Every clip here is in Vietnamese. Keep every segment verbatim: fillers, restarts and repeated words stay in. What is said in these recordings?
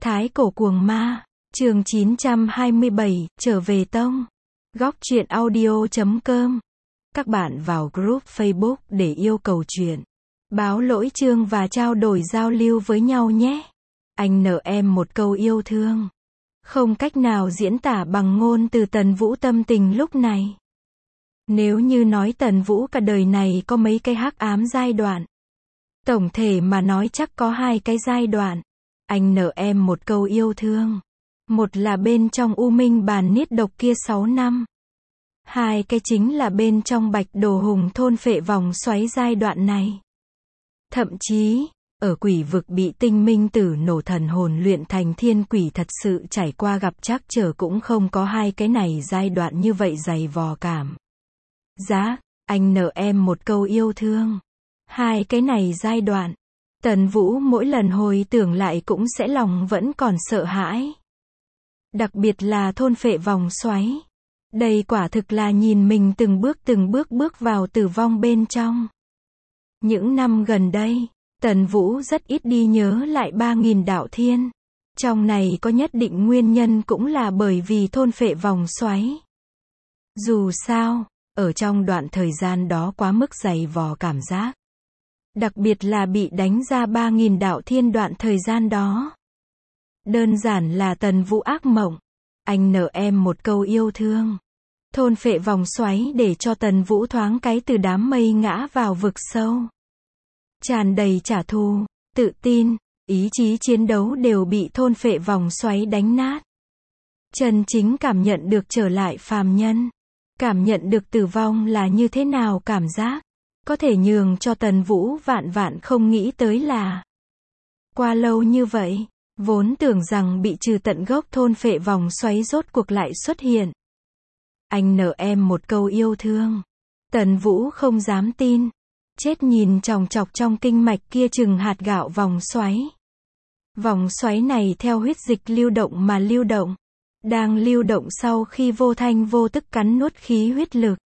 Thái cổ cuồng ma, chương chín trăm hai mươi bảy, trở về tông. Góc truyện audio chấm com. Các bạn vào group Facebook để yêu cầu chuyện, báo lỗi chương và trao đổi giao lưu với nhau nhé. Anh nợ em một câu yêu thương. Không cách nào diễn tả bằng ngôn từ Tần Vũ tâm tình lúc này. Nếu như nói Tần Vũ cả đời này có mấy cái hắc ám giai đoạn. Tổng thể mà nói chắc có hai cái giai đoạn. Anh nợ em một câu yêu thương. Một là bên trong U Minh Bàn Niết Độc kia sáu năm. Hai cái chính là bên trong Bạch Đồ Hùng thôn phệ vòng xoáy giai đoạn này. Thậm chí, ở quỷ vực bị Tinh Minh Tử nổ thần hồn luyện thành thiên quỷ thật sự trải qua gặp trắc trở cũng không có hai cái này giai đoạn như vậy dày vò cảm. Giá, anh nợ em một câu yêu thương. Hai cái này giai đoạn. Tần Vũ mỗi lần hồi tưởng lại cũng sẽ lòng vẫn còn sợ hãi. Đặc biệt là thôn phệ vòng xoáy. Đây quả thực là nhìn mình từng bước từng bước bước vào tử vong bên trong. Những năm gần đây, Tần Vũ rất ít đi nhớ lại ba nghìn đạo thiên. Trong này có nhất định nguyên nhân cũng là bởi vì thôn phệ vòng xoáy. Dù sao, ở trong đoạn thời gian đó quá mức dày vò cảm giác. Đặc biệt là bị đánh ra ba nghìn đạo thiên đoạn thời gian đó. Đơn giản là Tần Vũ ác mộng. Anh nợ em một câu yêu thương. Thôn phệ vòng xoáy để cho Tần Vũ thoáng cái từ đám mây ngã vào vực sâu. Tràn đầy trả thù, tự tin, ý chí chiến đấu đều bị thôn phệ vòng xoáy đánh nát. Chân chính cảm nhận được trở lại phàm nhân. Cảm nhận được tử vong là như thế nào cảm giác. Có thể nhường cho Tần Vũ vạn vạn không nghĩ tới là. Qua lâu như vậy, vốn tưởng rằng bị trừ tận gốc thôn phệ vòng xoáy rốt cuộc lại xuất hiện. Anh nợ em một câu yêu thương. Tần Vũ không dám tin. Chết nhìn chòng chọc trong kinh mạch kia chừng hạt gạo vòng xoáy. Vòng xoáy này theo huyết dịch lưu động mà lưu động. Đang lưu động sau khi vô thanh vô tức cắn nuốt khí huyết lực.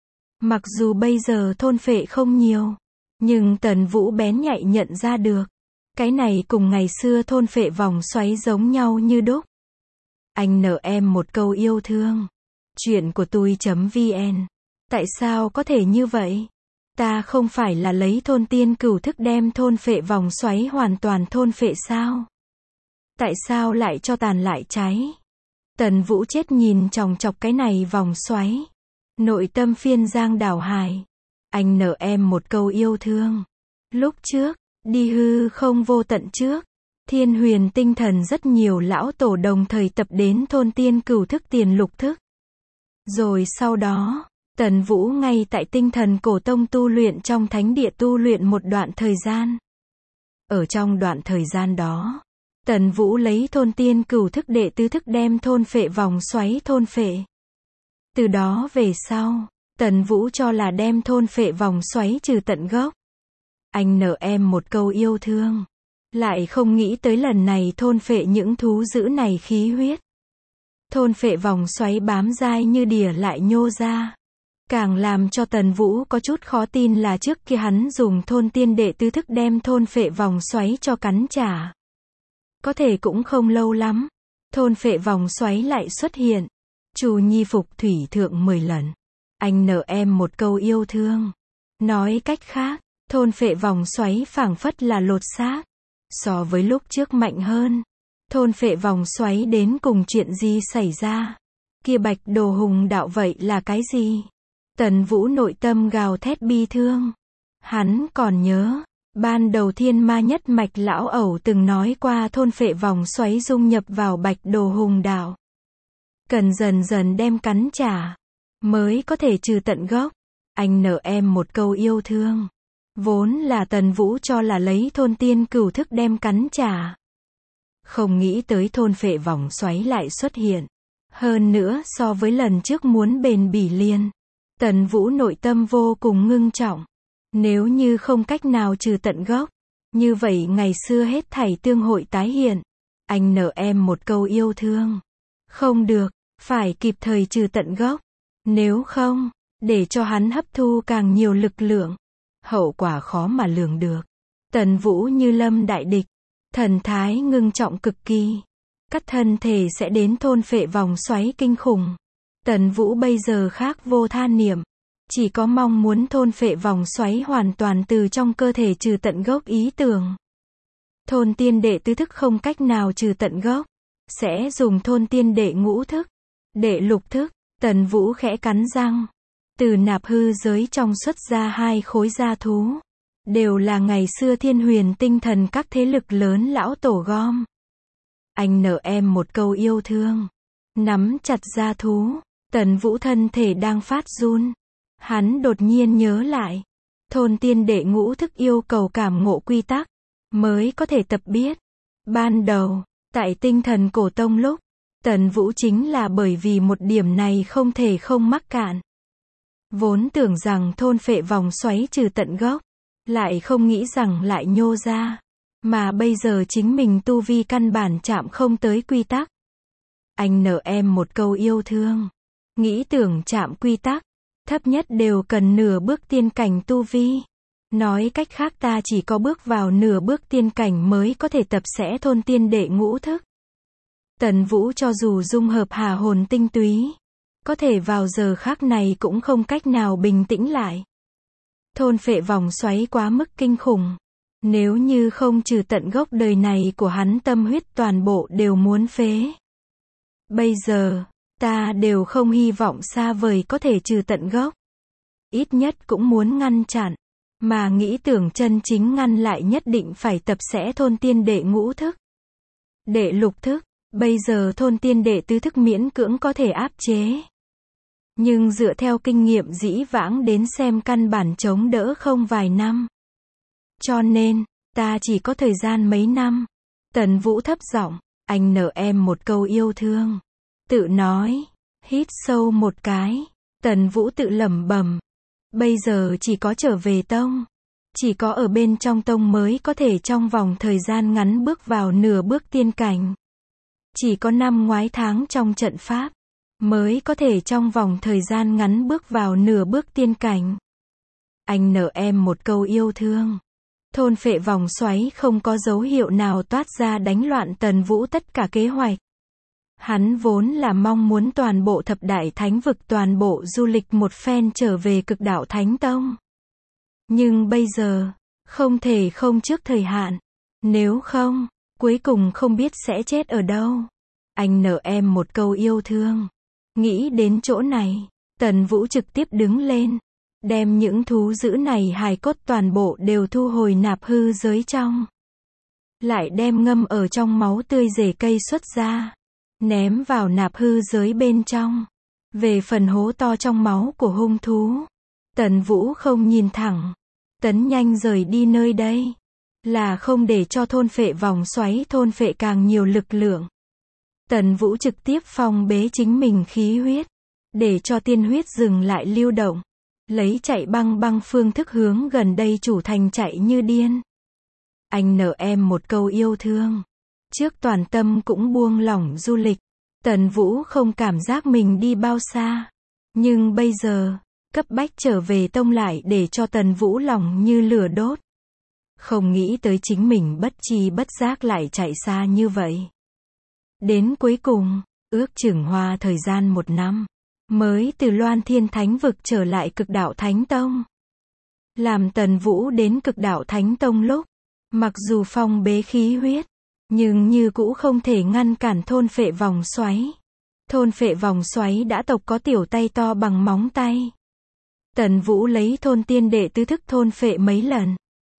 Mặc dù bây giờ thôn phệ không nhiều, nhưng Tần Vũ bén nhạy nhận ra được. Cái này cùng ngày xưa thôn phệ vòng xoáy giống nhau như đúc. Anh nợ em một câu yêu thương. Chuyện của tôi.vn. Tại sao có thể như vậy? Ta không phải là lấy thôn tiên cửu thức đem thôn phệ vòng xoáy hoàn toàn thôn phệ sao? Tại sao lại cho tàn lại cháy? Tần Vũ chết nhìn chòng chọc cái này vòng xoáy. Nội tâm phiên giang đảo hải. Anh nợ em một câu yêu thương. Lúc trước, đi hư không vô tận trước, Thiên Huyền tinh thần rất nhiều lão tổ đồng thời tập đến thôn tiên cửu thức tiền lục thức. Rồi sau đó, Tần Vũ ngay tại tinh thần cổ tông tu luyện trong thánh địa tu luyện một đoạn thời gian. Ở trong đoạn thời gian đó, Tần Vũ lấy thôn tiên cửu thức đệ tứ thức đem thôn phệ vòng xoáy thôn phệ. Từ đó về sau, Tần Vũ cho là đem thôn phệ vòng xoáy trừ tận gốc. Anh nợ em một câu yêu thương. Lại không nghĩ tới lần này thôn phệ những thú dữ này khí huyết. Thôn phệ vòng xoáy bám dai như đỉa lại nhô ra. Càng làm cho Tần Vũ có chút khó tin là trước kia hắn dùng thôn tiên đệ tứ thức đem thôn phệ vòng xoáy cho cắn trả. Có thể cũng không lâu lắm, thôn phệ vòng xoáy lại xuất hiện. Chu Nhi phục thủy thượng mười lần. Anh nợ em một câu yêu thương. Nói cách khác, thôn phệ vòng xoáy phảng phất là lột xác. So với lúc trước mạnh hơn. Thôn phệ vòng xoáy đến cùng chuyện gì xảy ra? Kia Bạch Đồ Hùng đạo vậy là cái gì? Tần Vũ nội tâm gào thét bi thương. Hắn còn nhớ, ban đầu Thiên Ma Nhất Mạch lão ẩu từng nói qua thôn phệ vòng xoáy dung nhập vào Bạch Đồ Hùng đạo. Cần dần dần đem cắn trả, mới có thể trừ tận gốc. Anh nợ em một câu yêu thương. Vốn là Tần Vũ cho là lấy thôn tiên cửu thức đem cắn trả. Không nghĩ tới thôn phệ vòng xoáy lại xuất hiện. Hơn nữa so với lần trước muốn bền bỉ liền. Tần Vũ nội tâm vô cùng ngưng trọng. Nếu như không cách nào trừ tận gốc, như vậy ngày xưa hết thảy tương hội tái hiện. Anh nợ em một câu yêu thương. Không được, phải kịp thời trừ tận gốc. Nếu không, để cho hắn hấp thu càng nhiều lực lượng, hậu quả khó mà lường được. Tần Vũ như lâm đại địch. Thần thái ngưng trọng cực kỳ. Cắt thân thể sẽ đến thôn phệ vòng xoáy kinh khủng. Tần Vũ bây giờ khác vô tha niệm. Chỉ có mong muốn thôn phệ vòng xoáy hoàn toàn từ trong cơ thể trừ tận gốc ý tưởng. Thôn tiên đệ tứ thức không cách nào trừ tận gốc. Sẽ dùng thôn tiên đệ ngũ thức. Đệ lục thức. Tần Vũ khẽ cắn răng. Từ nạp hư giới trong xuất ra hai khối gia thú. Đều là ngày xưa thiên huyền tinh thần các thế lực lớn lão tổ gom. Anh nợ em một câu yêu thương. Nắm chặt gia thú. Tần Vũ thân thể đang phát run. Hắn đột nhiên nhớ lại. Thôn tiên đệ ngũ thức yêu cầu cảm ngộ quy tắc. Mới có thể tập biết. Ban đầu, tại tinh thần cổ tông lúc. Tần Vũ chính là bởi vì một điểm này không thể không mắc cạn. Vốn tưởng rằng thôn phệ vòng xoáy trừ tận gốc. Lại không nghĩ rằng lại nhô ra. Mà bây giờ chính mình tu vi căn bản chạm không tới quy tắc. Anh nợ em một câu yêu thương. Nghĩ tưởng chạm quy tắc. Thấp nhất đều cần nửa bước tiên cảnh tu vi. Nói cách khác ta chỉ có bước vào nửa bước tiên cảnh mới có thể tập sẽ thôn tiên đệ ngũ thức. Tần Vũ cho dù dung hợp hà hồn tinh túy. Có thể vào giờ khác này cũng không cách nào bình tĩnh lại. Thôn phệ vòng xoáy quá mức kinh khủng. Nếu như không trừ tận gốc đời này của hắn tâm huyết toàn bộ đều muốn phế. Bây giờ, ta đều không hy vọng xa vời có thể trừ tận gốc. Ít nhất cũng muốn ngăn chặn. Mà nghĩ tưởng chân chính ngăn lại nhất định phải tập sẽ thôn tiên đệ ngũ thức. Đệ lục thức, bây giờ thôn tiên đệ tứ thức miễn cưỡng có thể áp chế. Nhưng dựa theo kinh nghiệm dĩ vãng đến xem căn bản chống đỡ không vài năm. Cho nên, ta chỉ có thời gian mấy năm. Tần Vũ thấp giọng, anh nợ em một câu yêu thương. Tự nói, hít sâu một cái. Tần Vũ tự lẩm bẩm. Bây giờ chỉ có trở về tông. Chỉ có ở bên trong tông mới có thể trong vòng thời gian ngắn bước vào nửa bước tiên cảnh. Chỉ có năm ngoái tháng trong trận pháp. Mới có thể trong vòng thời gian ngắn bước vào nửa bước tiên cảnh. Anh nợ em một câu yêu thương. Thôn phệ vòng xoáy không có dấu hiệu nào toát ra đánh loạn Tần Vũ tất cả kế hoạch. Hắn vốn là mong muốn toàn bộ thập đại thánh vực toàn bộ du lịch một phen trở về cực đạo Thánh Tông. Nhưng bây giờ, không thể không trước thời hạn. Nếu không, cuối cùng không biết sẽ chết ở đâu. Anh nợ em một câu yêu thương. Nghĩ đến chỗ này, Tần Vũ trực tiếp đứng lên. Đem những thú dữ này hài cốt toàn bộ đều thu hồi nạp hư giới trong. Lại đem ngâm ở trong máu tươi rễ cây xuất ra. Ném vào nạp hư giới bên trong. Về phần hố to trong máu của hung thú. Tần Vũ không nhìn thẳng. Tấn nhanh rời đi nơi đây. Là không để cho thôn phệ vòng xoáy thôn phệ càng nhiều lực lượng. Tần Vũ trực tiếp phong bế chính mình khí huyết. Để cho tiên huyết dừng lại lưu động. Lấy chạy băng băng phương thức hướng gần đây chủ thành chạy như điên. Anh nợ em một câu yêu thương. Trước toàn tâm cũng buông lỏng du lịch. Tần Vũ không cảm giác mình đi bao xa. Nhưng bây giờ, cấp bách trở về tông lại để cho Tần Vũ lòng như lửa đốt. Không nghĩ tới chính mình bất chi bất giác lại chạy xa như vậy. Đến cuối cùng, ước chừng hoa thời gian một năm. Mới từ Loan Thiên Thánh Vực trở lại cực đạo Thánh Tông. Làm Tần Vũ đến cực đạo Thánh Tông lúc. Mặc dù phong bế khí huyết. Nhưng như cũ không thể ngăn cản thôn phệ vòng xoáy. Thôn phệ vòng xoáy đã tộc có tiểu tay to bằng móng tay. Tần Vũ lấy thôn tiên đệ tứ thức thôn phệ mấy lần.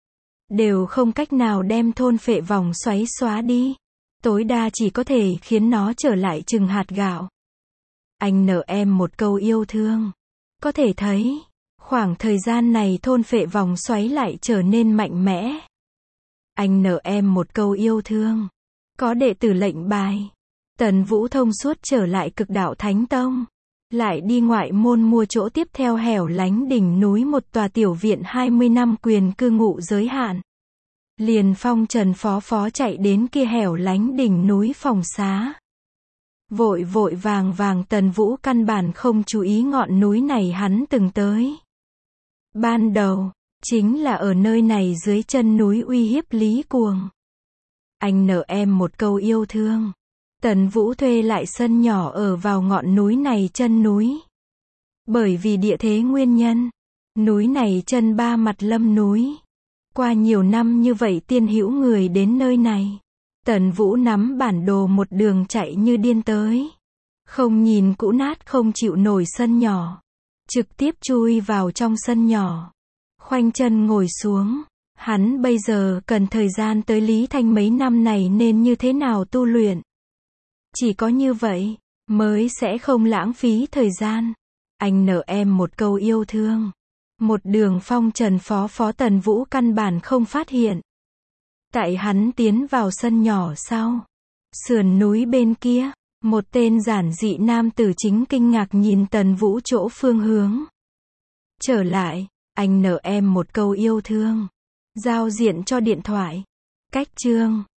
Đều không cách nào đem thôn phệ vòng xoáy xóa đi. Tối đa chỉ có thể khiến nó trở lại chừng hạt gạo. Anh nợ em một câu yêu thương. Có thể thấy, khoảng thời gian này thôn phệ vòng xoáy lại trở nên mạnh mẽ. Anh nợ em một câu yêu thương. Có đệ tử lệnh bài. Tần Vũ thông suốt trở lại cực đạo Thánh Tông. Lại đi ngoại môn mua chỗ tiếp theo hẻo lánh đỉnh núi một tòa tiểu viện hai mươi năm quyền cư ngụ giới hạn. Liền phong trần phó phó chạy đến kia hẻo lánh đỉnh núi phòng xá. Vội vội vàng vàng Tần Vũ căn bản không chú ý ngọn núi này hắn từng tới. Ban đầu, chính là ở nơi này dưới chân núi uy hiếp Lý Cuồng. Anh nợ em một câu yêu thương. Tần Vũ thuê lại sân nhỏ ở vào ngọn núi này chân núi. Bởi vì địa thế nguyên nhân, núi này chân ba mặt lâm núi. Qua nhiều năm như vậy tiên hữu người đến nơi này. Tần Vũ nắm bản đồ một đường chạy như điên tới. Không nhìn cũ nát không chịu nổi sân nhỏ. Trực tiếp chui vào trong sân nhỏ. Khoanh chân ngồi xuống. Hắn bây giờ cần thời gian tới Lý Thanh mấy năm này nên như thế nào tu luyện. Chỉ có như vậy, mới sẽ không lãng phí thời gian. Anh nợ em một câu yêu thương. Một đường phong trần phó phó Tần Vũ căn bản không phát hiện. Tại hắn tiến vào sân nhỏ sau. Sườn núi bên kia, một tên giản dị nam tử chính kinh ngạc nhìn Tần Vũ chỗ phương hướng. Trở lại, anh nợ em một câu yêu thương. Giao diện cho điện thoại. Cách chương